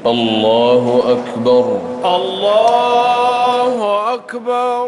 الله أكبر. الله أكبر.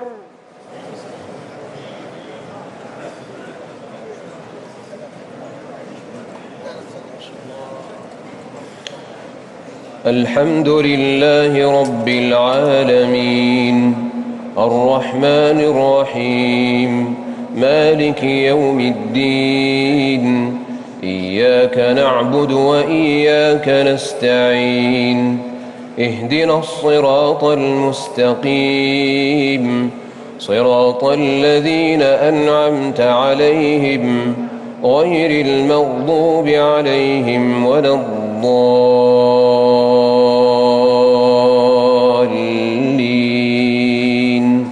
الحمد لله رب العالمين الرحمن الرحيم مالك يوم الدين إياك نعبد وإياك نستعين اهدنا الصراط المستقيم صراط الذين أنعمت عليهم غير المغضوب عليهم ولا الضالين.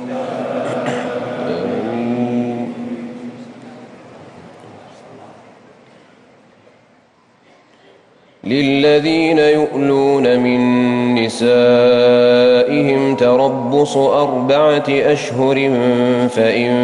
للذين يؤلون من نسائهم تربص 4 أشهر فإن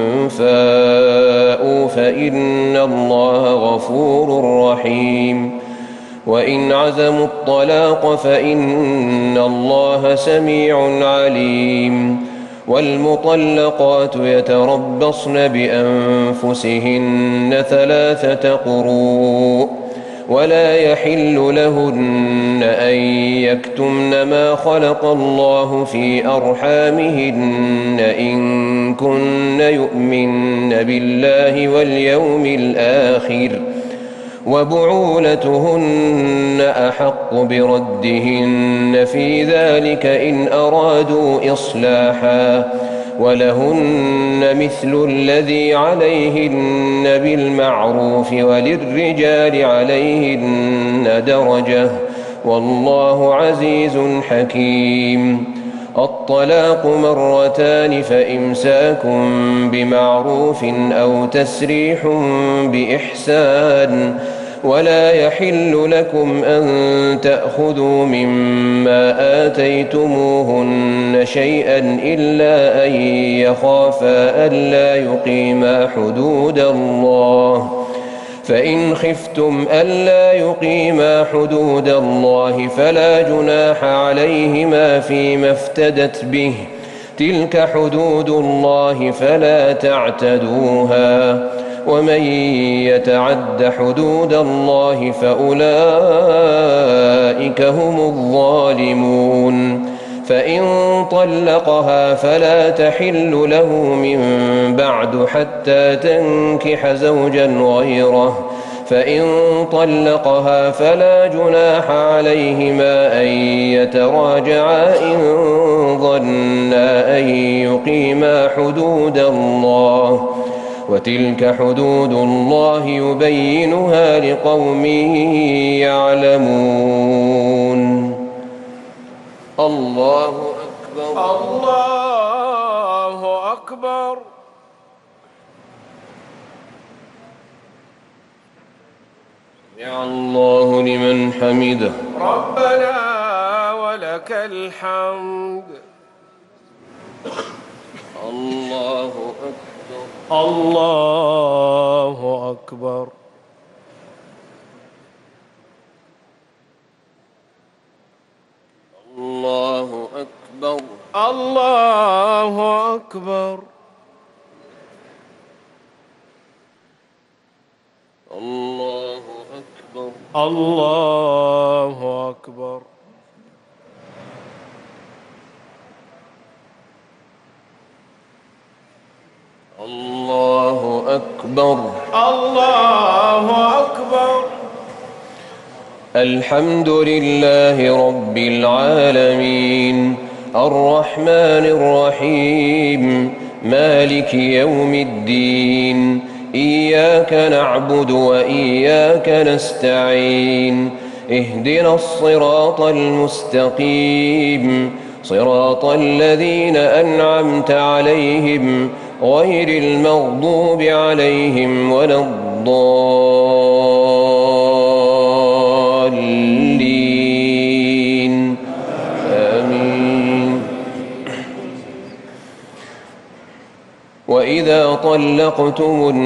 فاءوا فإن الله غفور رحيم وإن عزموا الطلاق فإن الله سميع عليم والمطلقات يتربصن بأنفسهن 3 قروء ولا يحل لهن أن يكتمن ما خلق الله في أرحامهن إن كن يؤمن بالله واليوم الآخر وبعولتهن أحق بردهن في ذلك إن أرادوا إصلاحا ولهن مثل الذي عليهن بالمعروف وللرجال عليهن درجة والله عزيز حكيم. الطلاق 2 فإمساك بمعروف أو تسريح بإحسان ولا يحل لكم أن تأخذوا مما آتيتموهن شيئا إلا أن يخافا ألا يقيما حدود الله فإن خفتم ألا يقيما حدود الله فلا جناح عليهما فيما افتدت به تلك حدود الله فلا تعتدوها ومن يتعد حدود الله فأولئك هم الظالمون. فإن طلقها فلا تحل له من بعد حتى تنكح زوجا غيره فإن طلقها فلا جناح عليهما أن يتراجعا إن ظنا أن يقيما حدود الله وتلك حدود الله يبينها لقوم يعلمون. الله أكبر. الله أكبر. سمع الله لمن حمده. ربنا ولك الحمد. الله أكبر. الله أكبر. الله أكبر. الله أكبر. الله أكبر. الله أكبر. الله أكبر. الله أكبر. الحمد لله رب العالمين الرحمن الرحيم مالك يوم الدين إياك نعبد وإياك نستعين اهدنا الصراط المستقيم صراط الذين أنعمت عليهم غير المغضوب عليهم ولا الضالين آمين. وإذا طلقتم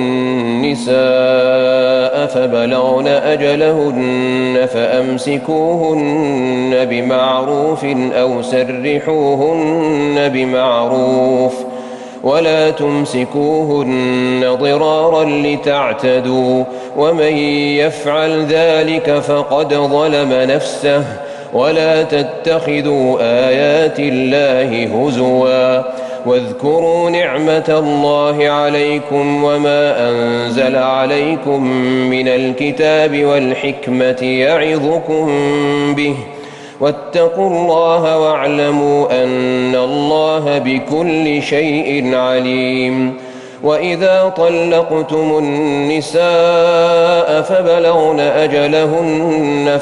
النساء فبلغن أجلهن فأمسكوهن بمعروف أو سرحوهن بمعروف ولا تمسكوهن ضرارا لتعتدوا ومن يفعل ذلك فقد ظلم نفسه ولا تتخذوا آيات الله هزوا واذكروا نعمة الله عليكم وما أنزل عليكم من الكتاب والحكمة يعظكم به واتقوا الله واعلموا أن الله بكل شيء عليم وإذا طلقتم النساء فبلغن أجلهن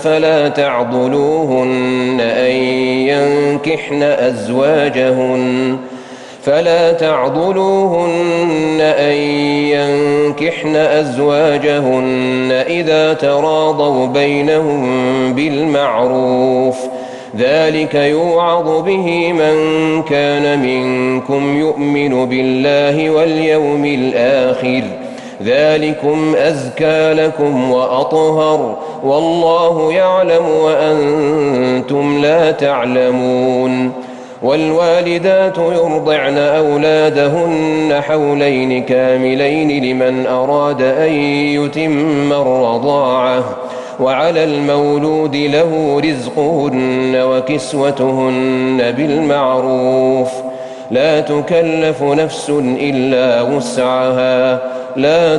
فلا تعضلوهن أن ينكحن أزواجهن إذا تراضوا بينهم بالمعروف ذلك يوعظ به من كان منكم يؤمن بالله واليوم الآخر ذلكم أزكى لكم وأطهر والله يعلم وأنتم لا تعلمون والوالدات يرضعن أولادهن حولين كاملين لمن أراد أن يتم الرضاعة وعلى المولود له رزقهن وكسوتهن بالمعروف لا تكلف نفس إلا وسعها لا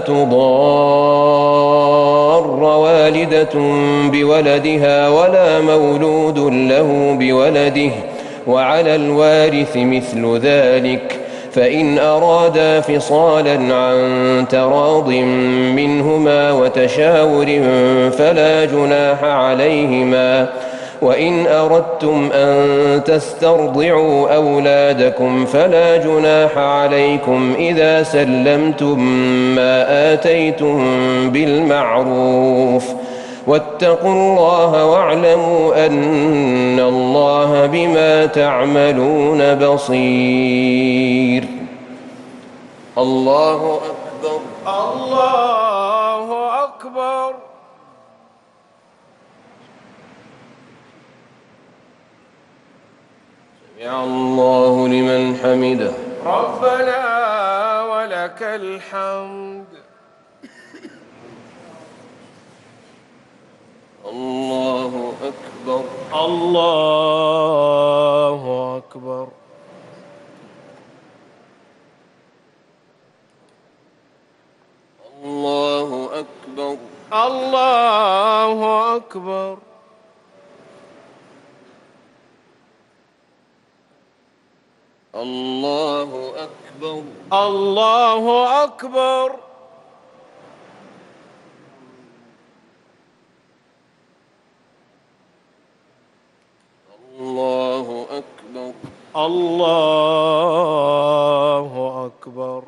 تضار والدة بولدها ولا مولود له بولده وعلى الوارث مثل ذلك فإن أرادا فصالا عن تراض منهما وتشاور فلا جناح عليهما وإن أردتم أن تسترضعوا أولادكم فلا جناح عليكم إذا سلمتم ما آتيتم بالمعروف واتقوا الله واعلموا أن الله بما تعملون بصير الله أكبر الله أكبر سمع الله لمن حمده ربنا ولك الحمد الله أكبر الله أكبر الله أكبر الله أكبر الله أكبر الله أكبر الله أكبر الله أكبر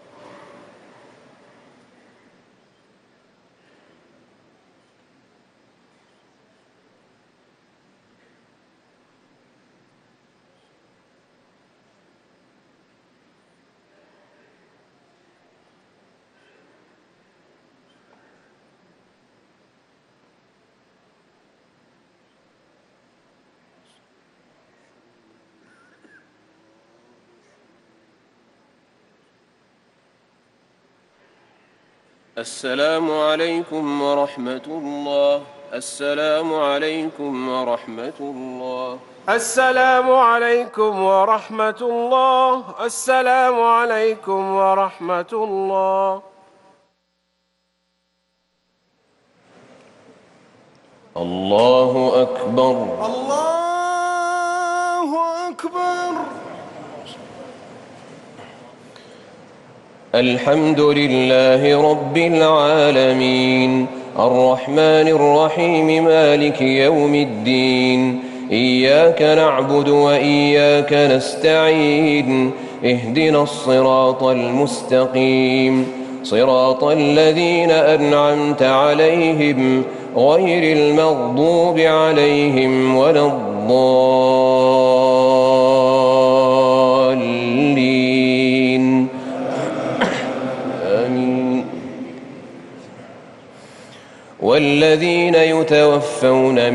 السلام عليكم ورحمة الله السلام عليكم ورحمة الله السلام عليكم ورحمة الله السلام عليكم ورحمة الله الله أكبر الله أكبر الحمد لله رب العالمين الرحمن الرحيم مالك يوم الدين إياك نعبد وإياك نستعين اهدنا الصراط المستقيم صراط الذين أنعمت عليهم غير المغضوب عليهم ولا الضالين والذين يتوفون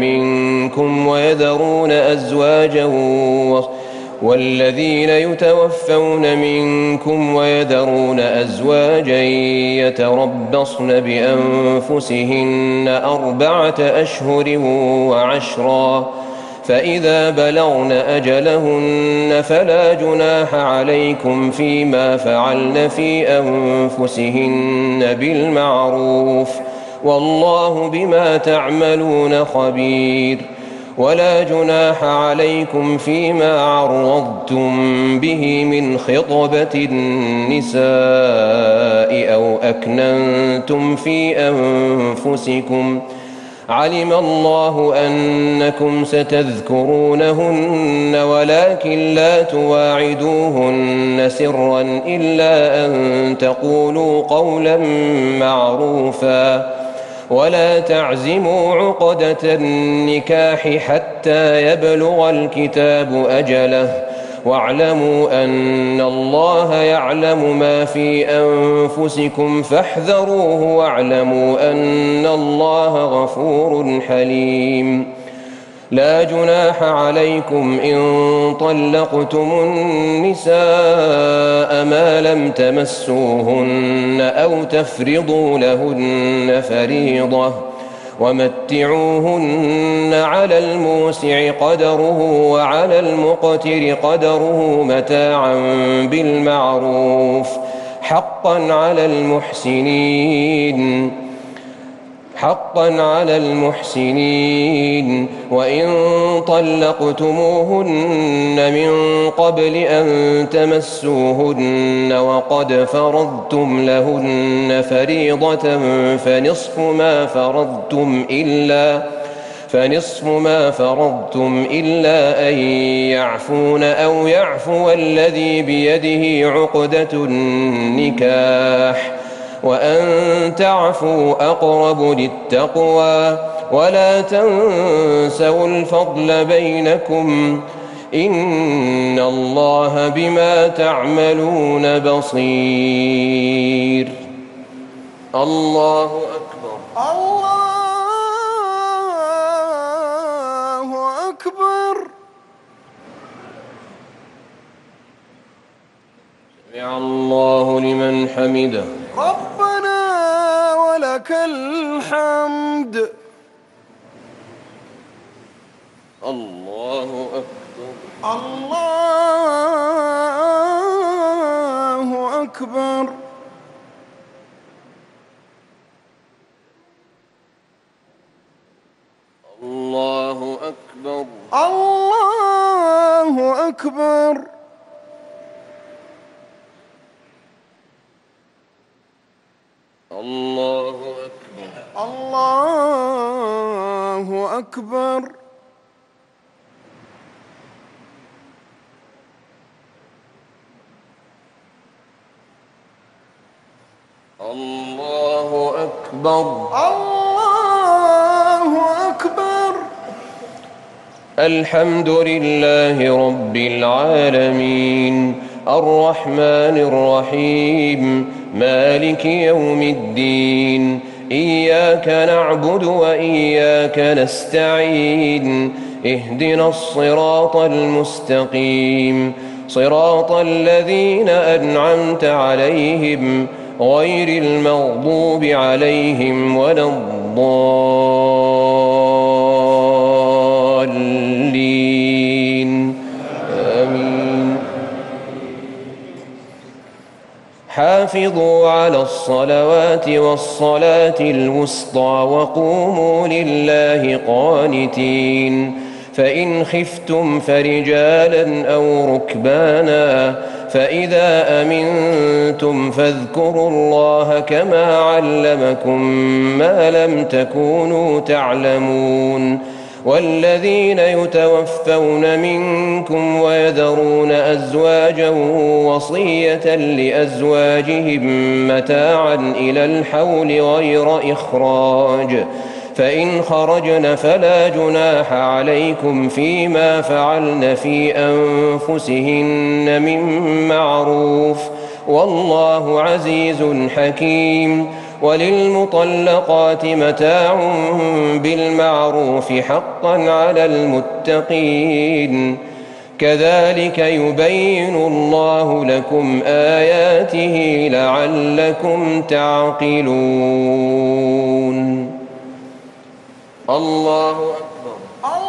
منكم ويذرون أزواجا يتربصن بأنفسهن 4 أشهر وعشرا، فإذا بلغن أجلهن فلا جناح عليكم فيما فعلن في أنفسهن بالمعروف، والله بما تعملون خبير. ولا جناح عليكم فيما عرضتم به من خطبة النساء أو أكننتم في أنفسكم، علم الله أنكم ستذكرونهن ولكن لا تواعدوهن سرا إلا أن تقولوا قولا معروفا، ولا تعزموا عقدة النكاح حتى يبلغ الكتاب أجله، واعلموا أن الله يعلم ما في أنفسكم فاحذروه، واعلموا أن الله غفور حليم. لا جناح عليكم إن طلقتم النساء ما لم تمسوهن أو تفرضوا لهن فريضة، ومتعوهن على الموسع قدره وعلى المقتر قدره متاعا بالمعروف، حقا على المحسنين. وإن طلقتموهن من قبل أن تمسوهن وقد فرضتم لهن فريضة فنصف ما فرضتم إلا أن يعفون أو يعفو الذي بيده عقدة النكاح، وأن تعفوا أقرب للتقوى، ولا تنسوا الفضل بينكم، إن الله بما تعملون بصير. الله أكبر. الله أكبر. سمع الله لمن حمده. ربنا ولك الحمد. الله أكبر. الله أكبر. الله أكبر. الله أكبر. الله أكبر. الله أكبر. الله أكبر. الله أكبر. الحمد لله رب العالمين، الرحمن الرحيم، مالك يوم الدين، إياك نعبد وإياك نستعين، اهدنا الصراط المستقيم، صراط الذين أنعمت عليهم غير المغضوب عليهم ولا الضالين، آمين. حافظوا على الصلوات والصلاة الوسطى وقوموا لله قانتين، فإن خفتم فرجالا أو ركبانا، فإذا أمنتم فاذكروا الله كما علمكم ما لم تكونوا تعلمون. والذين يتوفون منكم ويذرون أزواجا وصية لأزواجهم متاعا إلى الحول غير إخراج، فإن خرجن فلا جناح عليكم فيما فعلن في أنفسهن من معروف، والله عزيز حكيم. وللمطلقات متاع بالمعروف حقا على المتقين كذلك يبين الله لكم آياته لعلكم تعقلون. الله أكبر.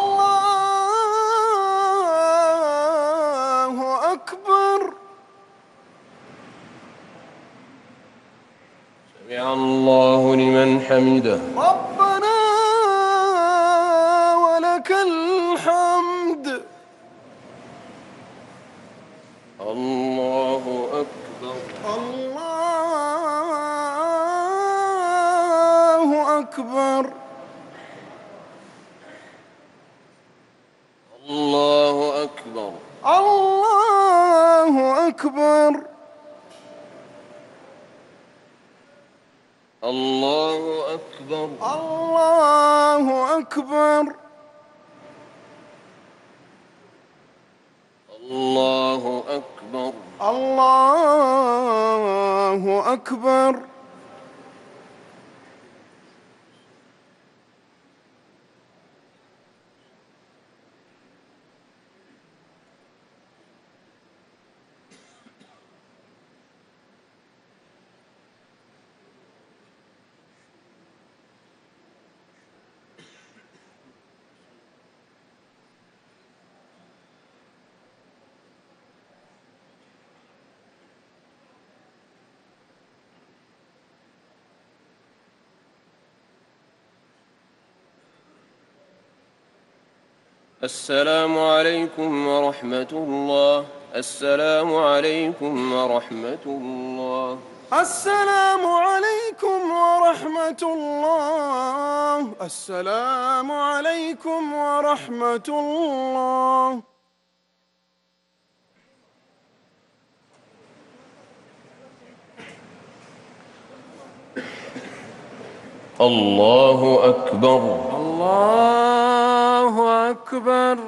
الله أكبر. سمع الله لمن حمده. ربنا ولك الحمد. الله أكبر. الله أكبر. الله أكبر. الله أكبر. الله أكبر. الله أكبر. الله أكبر. الله أكبر. السلام عليكم ورحمة الله. السلام عليكم ورحمة الله. السلام عليكم ورحمة الله. السلام عليكم ورحمة الله. الله أكبر. الله أكبر.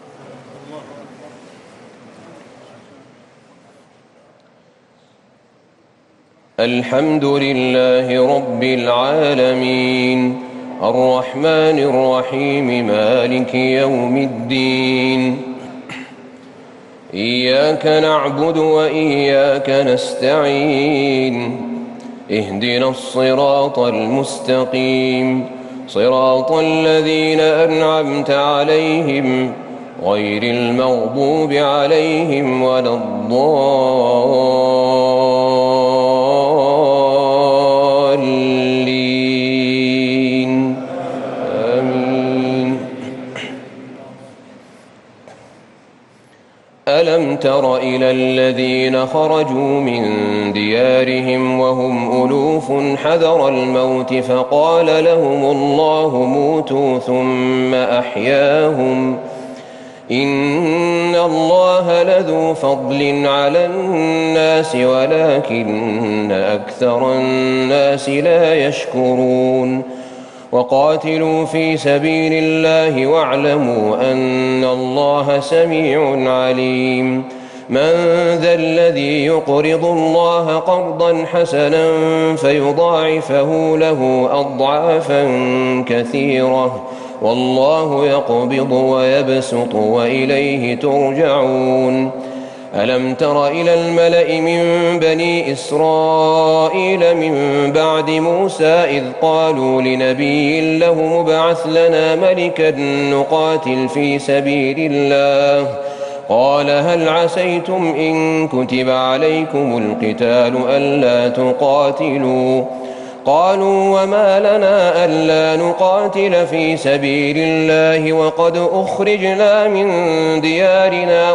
الحمد لله رب العالمين الرحمن الرحيم مالك يوم الدين إياك نعبد وإياك نستعين اهدنا الصراط المستقيم صراط الذين أنعمت عليهم غير المغضوب عليهم ولا الضالين آمين. ألم تر إلى الذين خرجوا من ديارهم وهم ألوف حذر الموت فقال لهم الله موتوا ثم أحياهم إن الله لذو فضل على الناس ولكن أكثر الناس لا يشكرون. وقاتلوا في سبيل الله واعلموا أن الله سميع عليم. من ذا الذي يقرض الله قرضا حسنا فيضاعفه له أضعافا كثيرة والله يقبض ويبسط وإليه ترجعون. ألم تر إلى الملأ من بني إسرائيل من بعد موسى إذ قالوا لنبي له مبعث لنا ملكا نقاتل في سبيل الله قال هل عسيتم إن كتب عليكم القتال ألا تقاتلوا قالوا وما لنا ألا نقاتل في سبيل الله وقد أخرجنا من ديارنا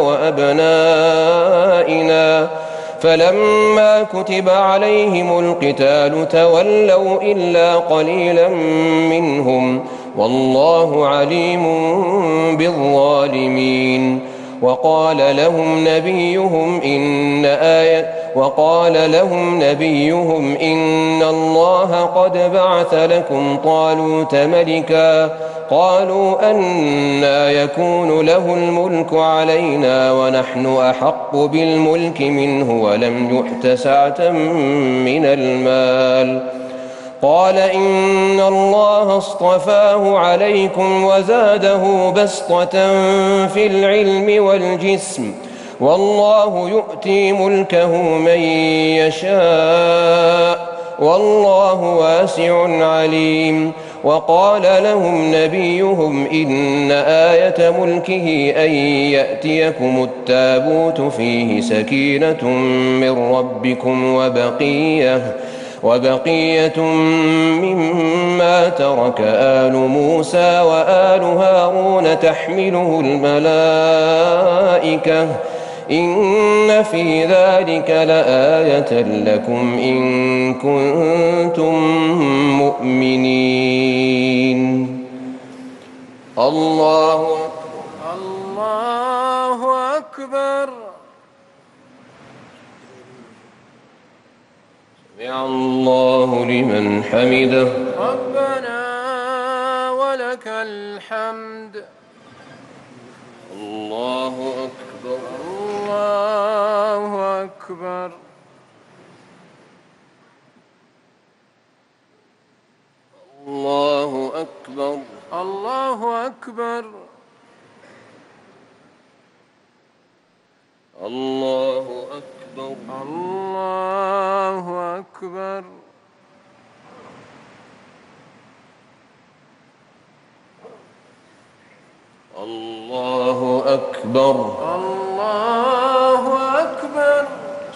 وأبنائنا فلما كتب عليهم القتال تولوا إلا قليلا منهم والله عليم بالظالمين. وقال لهم نبيهم إن الله قد بعث لكم طالوت ملكا قالوا أنى يكون له الملك علينا ونحن أحق بالملك منه ولم يؤت سعة من المال قال إن الله اصطفاه عليكم وزاده بسطة في العلم والجسم والله يؤتي ملكه من يشاء والله واسع عليم. وقال لهم نبيهم إن آية ملكه أن يأتيكم التابوت فيه سكينة من ربكم وبقية مما ترك آل موسى وآل هارون تحمله الملائكة إن في ذلك لآية لكم إن كنتم مؤمنين. الله أكبر. سمع الله لمن حمده. ربنا ولك الحمد. الله أكبر. الله أكبر. الله أكبر. الله أكبر. الله أكبر. الله أكبر. الله أكبر. الله أكبر.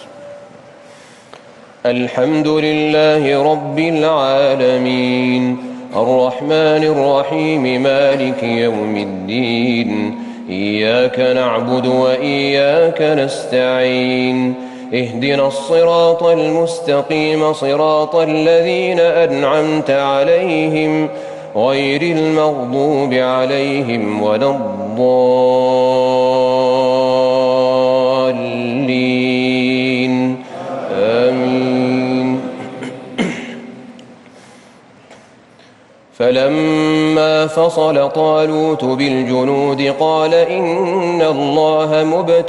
الحمد لله رب العالمين الرحمن الرحيم مالك يوم الدين إياك نعبد وإياك نستعين اهدنا الصراط المستقيم صراط الذين أنعمت عليهم غير المغضوب عليهم ولا الضالين آمين. فلما فصل طالوت بالجنود قال إن الله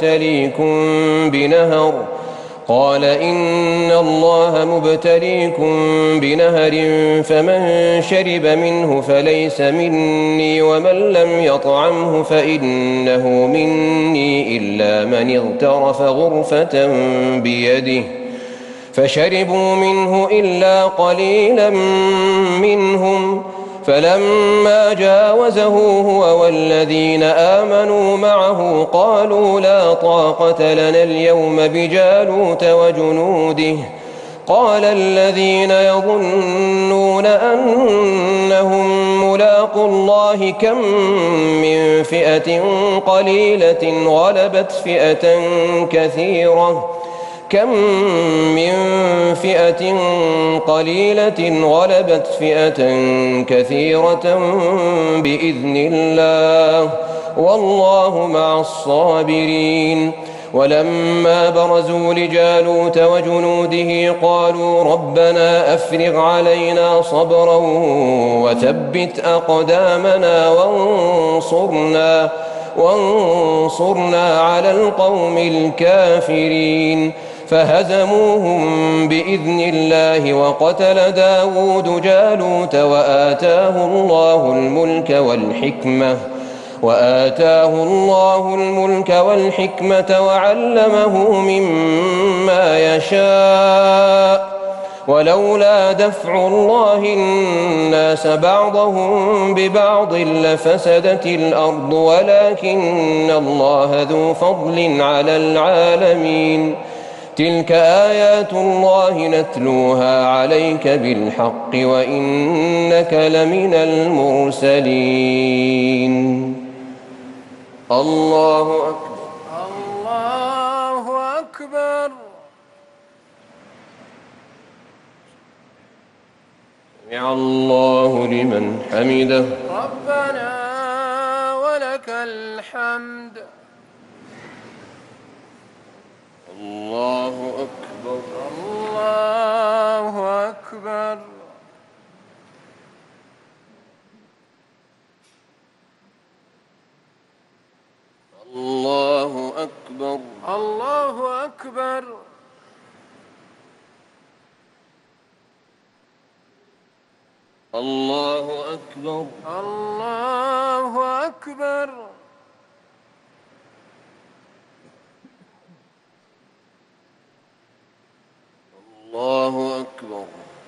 مبتليكم بنهر فمن شرب منه فليس مني ومن لم يطعمه فإنه مني إلا من اغترف غرفة بيده فشربوا منه إلا قليلا منهم فلما جاوزه هو والذين آمنوا معه قالوا لا طاقة لنا اليوم بجالوت وجنوده قال الذين يظنون أنهم ملاقو الله كم من فئة قليلة غلبت فئة كثيرة بإذن الله والله مع الصابرين. ولما برزوا لجالوت وجنوده قالوا ربنا أفرغ علينا صبرا وثبت أقدامنا وانصرنا على القوم الكافرين فهزموهم بإذن الله وقتل داود جالوت وآتاه الله الملك والحكمة وعلمه مما يشاء ولولا دفع الله الناس بعضهم ببعض لفسدت الأرض ولكن الله ذو فضل على العالمين. تلك آيات الله نتلوها عليك بالحق وإنك لمن المرسلين. الله أكبر. الله أكبر. سمع الله لمن حمده. ربنا ولك الحمد. الله أكبر. الله أكبر. الله أكبر. الله أكبر. الله أكبر. الله أكبر. الله أكبر.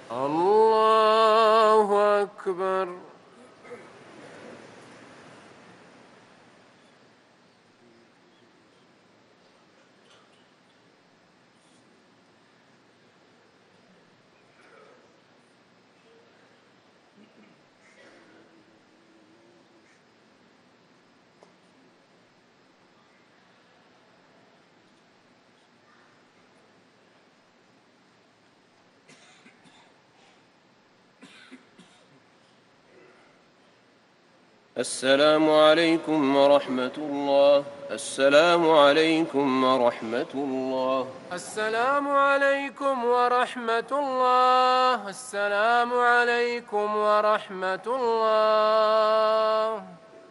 الله أكبر. السلام عليكم ورحمة الله. السلام عليكم ورحمة الله. السلام عليكم ورحمة الله. السلام عليكم ورحمة الله.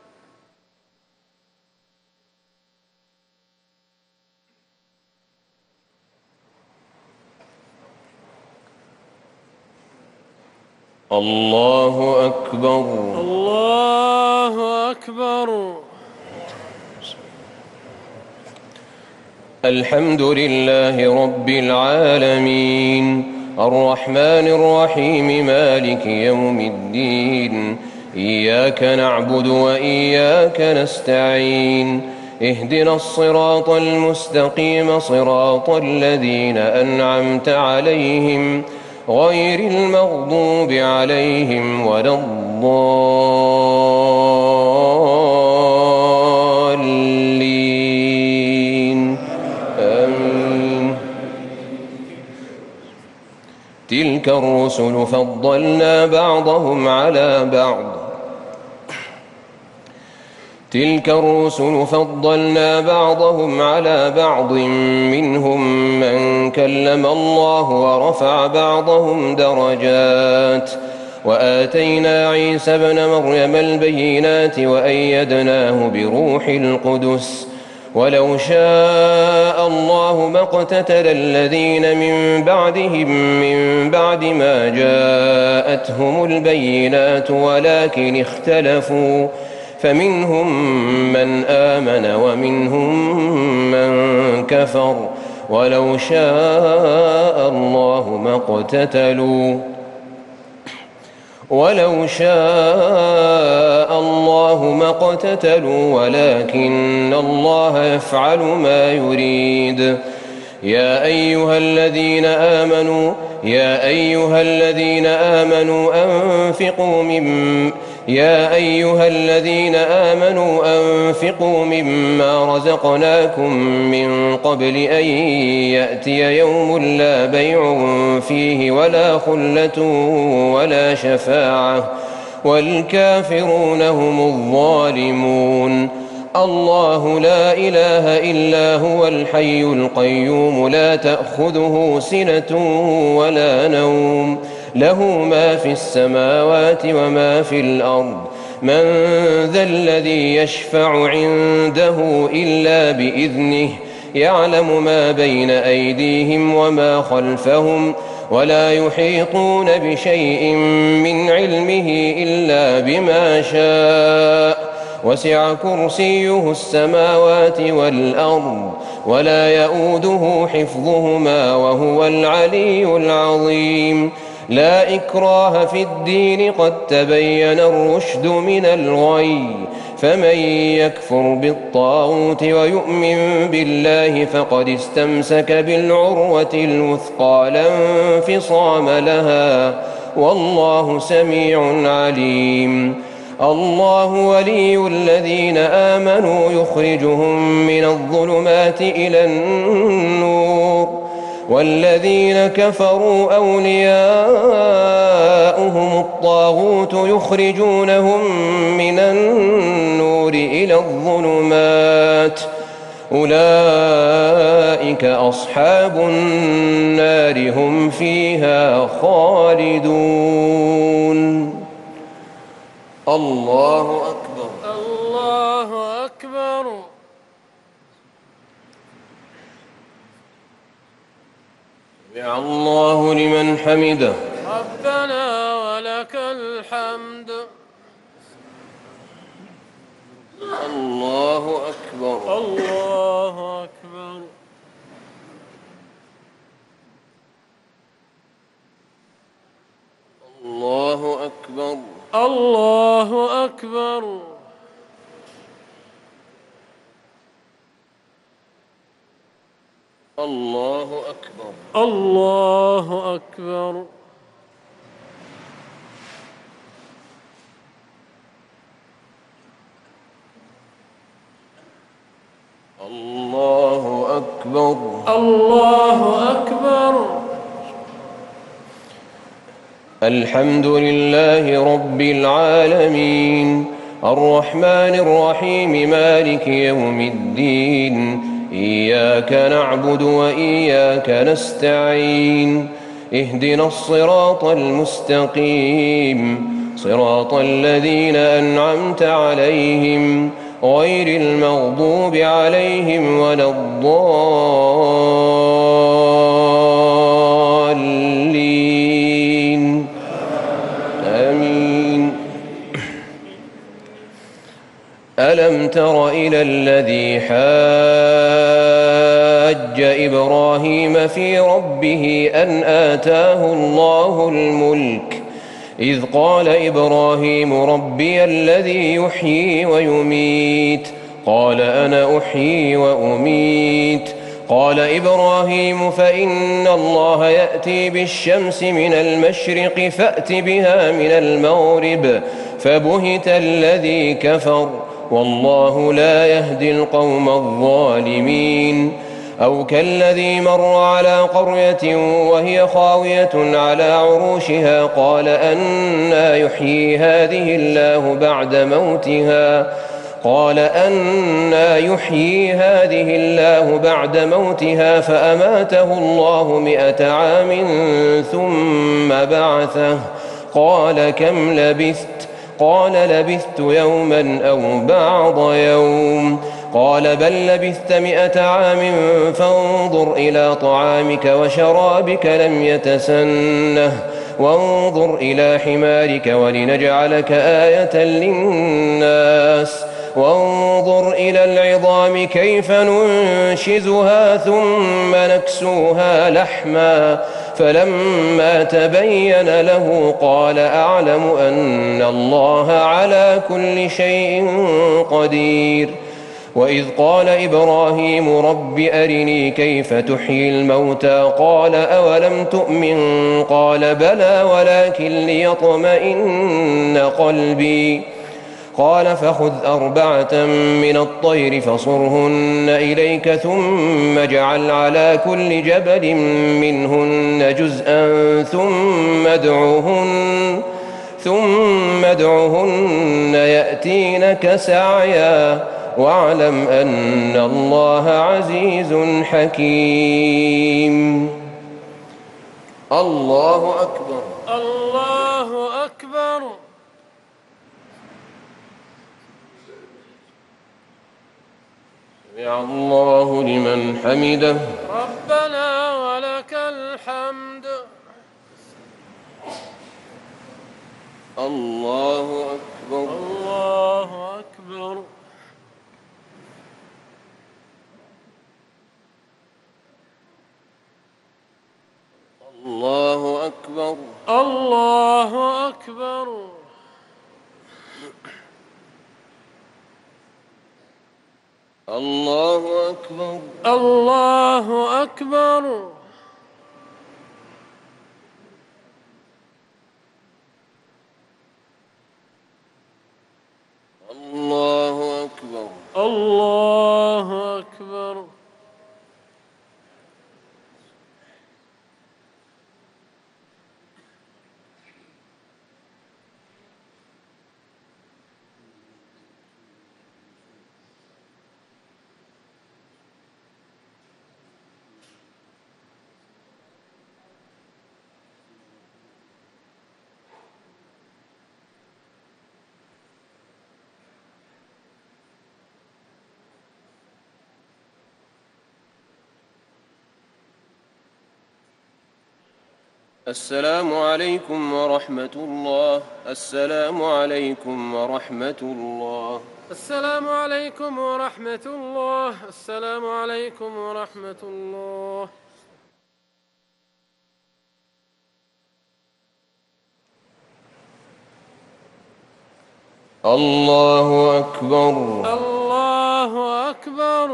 الله أكبر. الله أكبر. الحمد لله رب العالمين الرحمن الرحيم مالك يوم الدين إياك نعبد وإياك نستعين اهدنا الصراط المستقيم صراط الذين أنعمت عليهم غير المغضوب عليهم ولا الضالين آمين. تلك الرسل فضلنا بعضهم على بعض منهم من كلم الله ورفع بعضهم درجات وآتينا عيسى ابن مريم البينات وأيدناه بروح القدس ولو شاء الله ما اقتتل الذين من بعدهم من بعد ما جاءتهم البينات ولكن اختلفوا فمنهم من آمن ومنهم من كفر ولو شاء الله ما اقتتلوا ولكن الله يفعل ما يريد. يا أيها الذين آمنوا أنفقوا مما رزقناكم من قبل أن يأتي يوم لا بيع فيه ولا خلة ولا شفاعة والكافرون هم الظالمون. الله لا إله إلا هو الحي القيوم لا تأخذه سنة ولا نوم له ما في السماوات وما في الأرض من ذا الذي يشفع عنده إلا بإذنه يعلم ما بين أيديهم وما خلفهم ولا يحيطون بشيء من علمه إلا بما شاء وسع كرسيه السماوات والأرض ولا يؤوده حفظهما وهو العلي العظيم. لا إكراه في الدين قد تبين الرشد من الغي فمن يكفر بالطاغوت ويؤمن بالله فقد استمسك بالعروة الوثقى لا انفصام لها والله سميع عليم. الله ولي الذين آمنوا يخرجهم من الظلمات إلى النور والذين كفروا أولياؤهم الطاغوت يخرجونهم من النور إلى الظلمات أولئك أصحاب النار هم فيها خالدون. الله أكبر. الله أكبر. سمع الله لمن حمده. ربنا ولك الحمد. الله أكبر. الله أكبر. الله أكبر. الله أكبر. الله أكبر. الله أكبر. الله أكبر. الله أكبر. الحمد لله رب العالمين الرحمن الرحيم مالك يوم الدين إياك نعبد وإياك نستعين اهدنا الصراط المستقيم صراط الذين أنعمت عليهم غير المغضوب عليهم ولا الضالين آمين. ألم تر إلى الذي حاج إبراهيم في ربه أن آتاه الله الملك إذ قال إبراهيم ربي الذي يحيي ويميت قال أنا أحيي وأميت قال إبراهيم فإن الله يأتي بالشمس من المشرق فأت بها من المغرب فبهت الذي كفر والله لا يهدي القوم الظالمين. أو كالذي مر على قرية وهي خاوية على عروشها قال أنى يحيي هذه الله بعد موتها فأماته الله 100 عام ثم بعثه قال كم لبثت قال لبثت يوما أو بعض يوم قال بل لبثت 100 عام فانظر إلى طعامك وشرابك لم يتسنه وانظر إلى حمارك ولنجعلك آية للناس وانظر إلى العظام كيف ننشزها ثم نكسوها لحما فلما تبين له قال أعلم أن الله على كل شيء قدير. وإذ قال إبراهيم رب أرني كيف تحيي الموتى قال أولم تؤمن قال بلى ولكن ليطمئن قلبي قال فخذ 4 من الطير فصرهن إليك ثم اجعل على كل جبل منهن جزءا ثم ادعهن يأتينك سعيا واعلم أن الله عزيز حكيم. الله أكبر. الله أكبر. سمع الله لمن حمده ربنا ولك الحمد. الله أكبر. الله أكبر. الله أكبر. الله أكبر. الله أكبر. الله أكبر. الله أكبر. الله أكبر. السلام عليكم ورحمة الله. السلام عليكم ورحمة الله. السلام عليكم ورحمة الله. السلام عليكم ورحمة الله. الله أكبر. الله أكبر.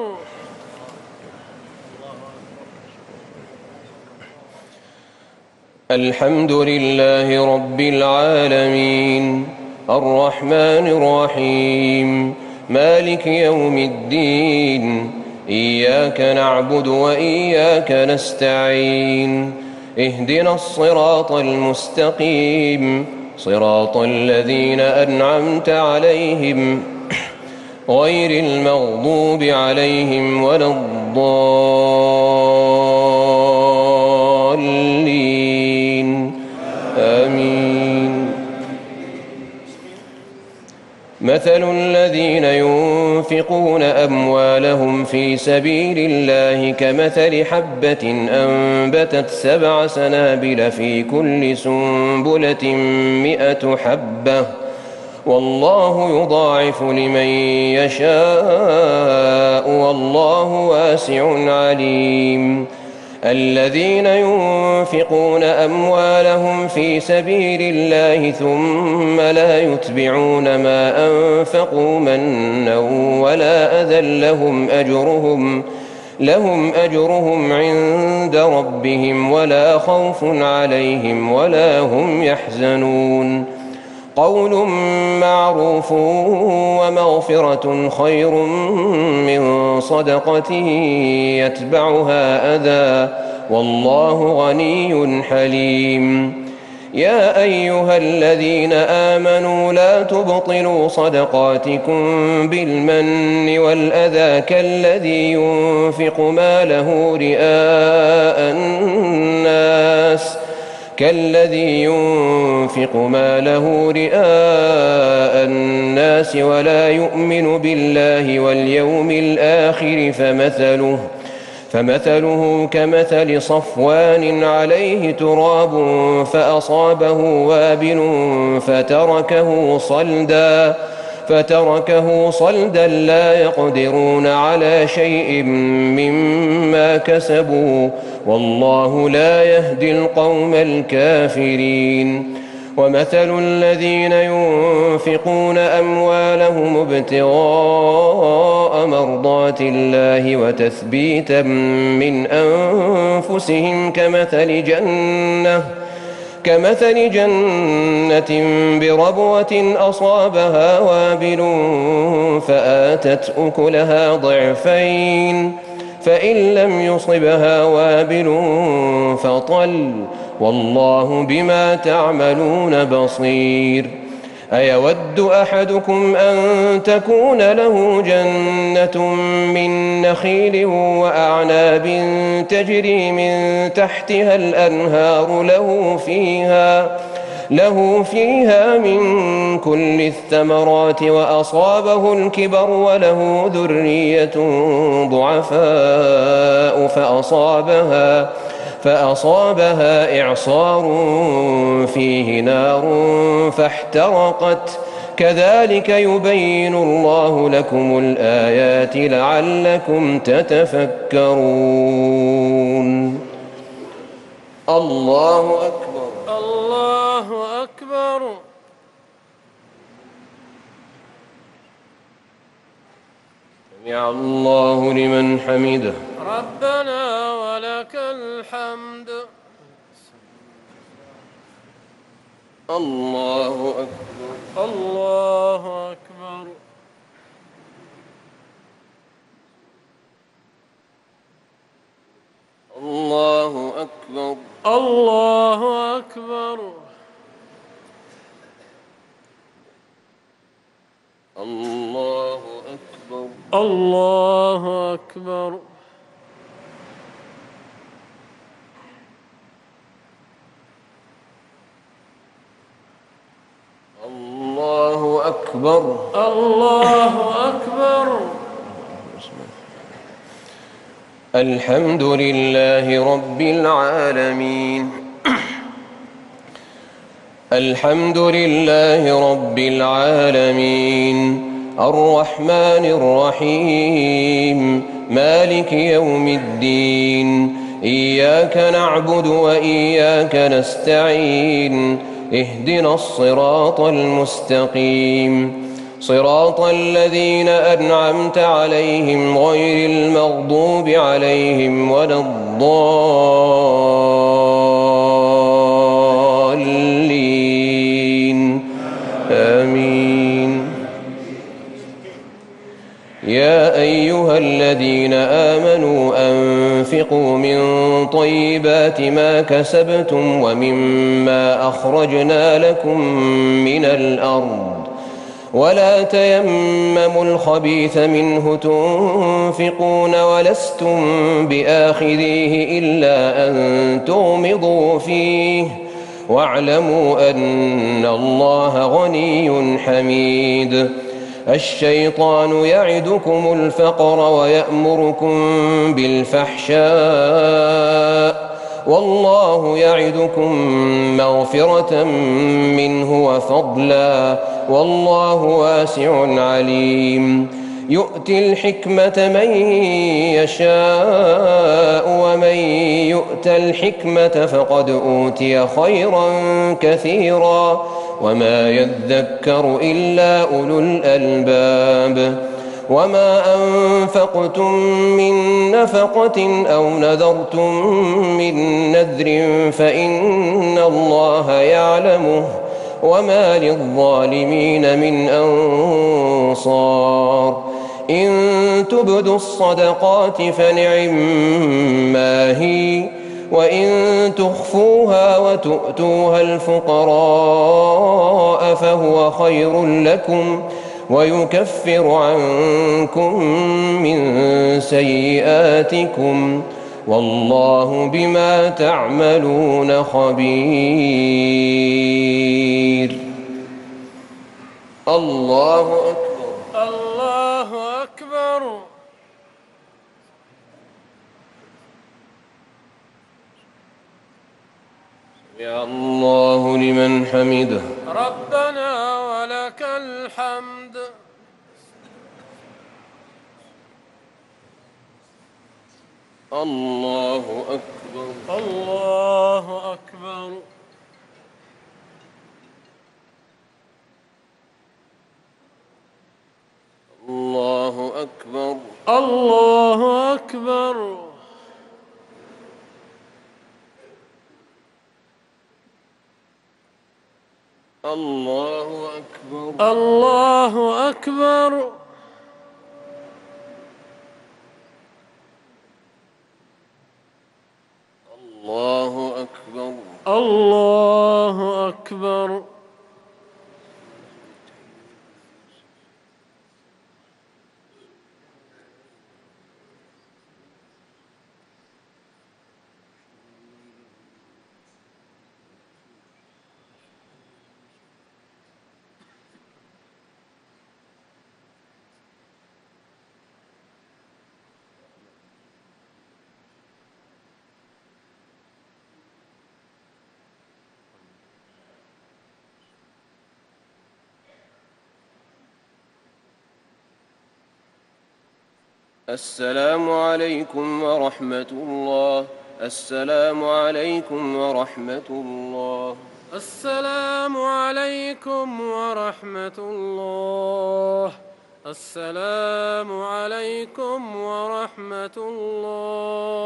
الحمد لله رب العالمين الرحمن الرحيم مالك يوم الدين إياك نعبد وإياك نستعين اهدنا الصراط المستقيم صراط الذين أنعمت عليهم غير المغضوب عليهم ولا الضالين آمين. مثل الذين ينفقون أموالهم في سبيل الله كمثل حبة أنبتت 7 سنابل في كل سنبلة 100 حبة والله يضاعف لمن يشاء والله واسع عليم. الذين ينفقون أموالهم في سبيل الله ثم لا يتبعون ما أنفقوا منا ولا أذى لهم أجرهم عند ربهم ولا خوف عليهم ولا هم يحزنون. قول معروف ومغفرة خير من صدقة يتبعها أذى والله غني حليم. يا أيها الذين آمنوا لا تبطلوا صدقاتكم بالمن والأذى كالذي ينفق ماله رئاء الناس ولا يؤمن بالله واليوم الآخر فمثله كمثل صفوان عليه تراب فأصابه وابل فتركه صلدا لا يقدرون على شيء مما كسبوا والله لا يهدي القوم الكافرين. ومثل الذين ينفقون أموالهم ابتغاء مرضات الله وتثبيتا من أنفسهم كمثل جنة بربوة أصابها وابل فآتت أكلها ضعفين فإن لم يصبها وابل فطل والله بما تعملون بصير. أيود أحدكم أن تكون له جنة من نخيل وأعناب تجري من تحتها الأنهار له فيها من كل الثمرات وأصابه الكبر وله ذرية ضعفاء فأصابها إعصار فيه نار فاحترقت كذلك يبين الله لكم الآيات لعلكم تتفكرون. الله أكبر. الله أكبر. سمع الله لمن حمده. ربنا ولك الحمد. الله أكبر. الله أكبر. الله أكبر. الله أكبر. الله أكبر. الله أكبر. الله أكبر. الله أكبر. الحمد لله رب العالمين الحمد لله رب العالمين الرحمن الرحيم مالك يوم الدين إياك نعبد وإياك نستعين اهدنا الصراط المستقيم صراط الذين أنعمت عليهم غير المغضوب عليهم ولا الضالين آمين. يا أيها الذين آمنوا أنفقوا من طيبات ما كسبتم ومما أخرجنا لكم من الأرض ولا تيمموا الخبيث منه تنفقون ولستم بآخذيه إلا أن تغمضوا فيه واعلموا أن الله غني حميد. الشيطان يعدكم الفقر ويأمركم بالفحشاء والله يعدكم مغفرة منه وفضلا والله واسع عليم. يؤتي الحكمة من يشاء ومن يؤت الحكمة فقد أوتي خيرا كثيرا وما يذكر إلا أولو الألباب. وما أنفقتم من نفقة أو نذرتم من نذر فإن الله يعلمه وما للظالمين من أنصار. إن تبدوا الصدقات فنعما هي وإن تخفوها وتؤتوها الفقراء فهو خير لكم ويكفر عنكم من سيئاتكم والله بما تعملون خبير. الله أكبر. الله أكبر. يا الله لمن حمده. ربنا ولك الحمد. الله أكبر. الله أكبر. الله أكبر. الله أكبر. الله أكبر. الله أكبر. الله أكبر. الله أكبر. السلام عليكم ورحمة الله. السلام عليكم ورحمة الله. السلام عليكم ورحمة الله. السلام عليكم ورحمة الله.